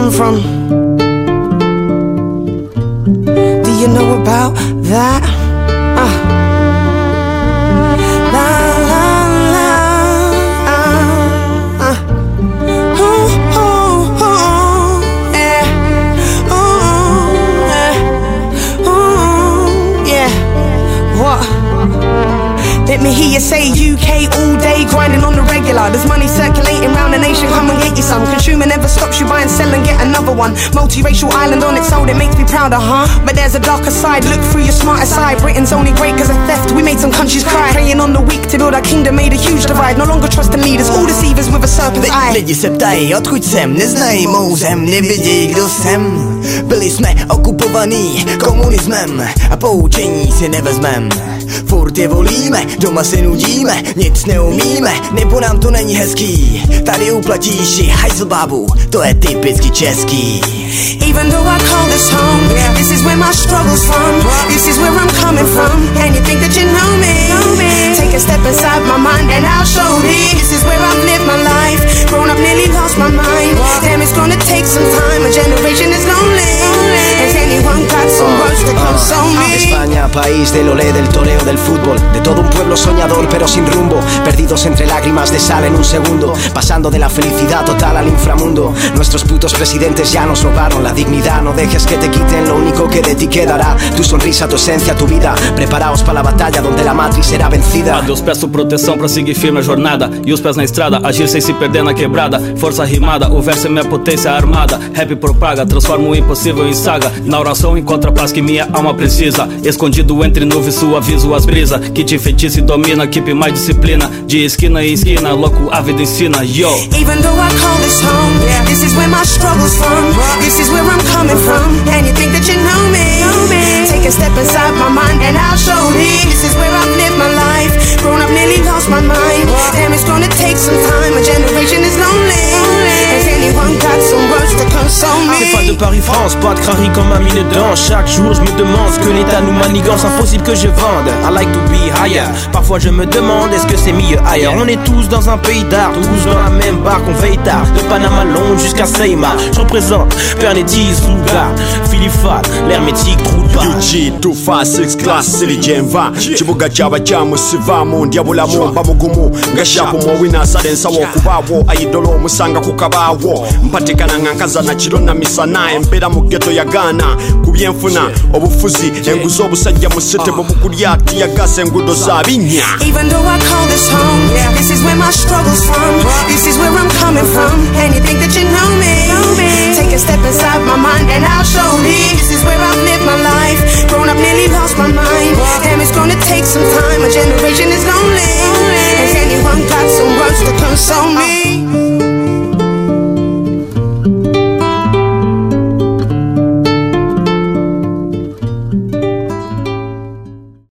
come from. Do you know about that? La la la. Ooh, ooh, ooh, yeah. Ooh, yeah. Ooh, yeah. What? Let me hear you say UK all day, grinding on the regular. There's money circulating round the nation, come and get you some. Consumer never stops, you buy and sell and get another one. Multiracial island on its own, it makes me prouder, huh? But there's a darker side, look through your smarter side. Britain's only great cause of theft, we made some countries cry. Preying on the weak to build our kingdom, made a huge divide. No longer trusting leaders, all deceivers with a serpent's eye. Lidi se ptají, odkud jsem, neznají mou zem, nevědějí, kdo jsem. Byli jsme okupovaní komunismem a poučení si nevezmem. Furt je volíme, doma se nudíme, nic neumíme, nebo nám to není hezký. Tady uplatíš i hajzlbábu, to je typicky český. Even though I call this home, this is where my struggle's from. This is where I'm coming from, and you think that you know me. Take a step inside my mind and I'll show thee. This is where I've lived my life, grown up, nearly lost my mind. Damn, it's gonna take some time, a generation is lonely. Has anyone got some words to console me? España, país del olé, del toreo, del fútbol, de todo un pueblo soñador pero sin rumbo, perdidos entre lágrimas de sal en un segundo, pasando de la felicidad total al inframundo. Nuestros putos presidentes ya nos robaron la dignidad, no dejes que te quiten lo único que de ti quedará, tu sonrisa, tu esencia, tu vida. Preparaos para la batalla donde la matriz será vencida. A Deus peço proteção pra seguir firme a jornada e os pés na estrada, agir sem se perder na quebrada. Força rimada, o verso é minha potência armada. Rap propaga, transforma o impossível em saga. Na oração encontra a paz que minha alma precisa. Escondido entre nuvens, suavizo as brisas. Que te enfeitiça e domina, keep mais disciplina. De esquina em esquina, louco a vida ensina, yo. Even though I call this home, this is where my struggle's from. This is where I'm coming from, and you think that you know me. Take a step inside my mind and I'll show thee. This is where I've lived my life, grown up, nearly lost my mind. Damn, it's gonna take some time, a generation is lonely. Has anyone got some words to console me? C'est pas de Paris-France, pas de crari comme un mine dedans. Chaque jour je me demande ce que l'État nous manigance. Impossible que je vende, I like to be higher. Parfois je me demande est-ce que c'est mieux ailleurs. On est tous dans un pays d'art, tous dans la même barque, on veille tard. De Panama Londres jusqu'à Seima. Je représente Pernetis, Lugar, Filifat, l'hermétique, trou de balle. UG 256 class City Genva Chibuga chaba chamu sivamu Ndiabula mumba mugumu Ngashapu mwina sadensa wokubawo Aidolo musanga kukabawo Mpatikana ngankaza na chilona misana Empera mugeto ya Ghana Kubienfuna obufuzi Enguzo busajja musete Bobukulia tiyagase engudo zabinya. Even though I call this home, this is where my struggle's from. This is where I'm coming from, and you think that you know me. Take a step inside my mind and I'll show thee. This is where I've lived my life, grown up, nearly lost my mind. Damn, it's gonna take some time, a generation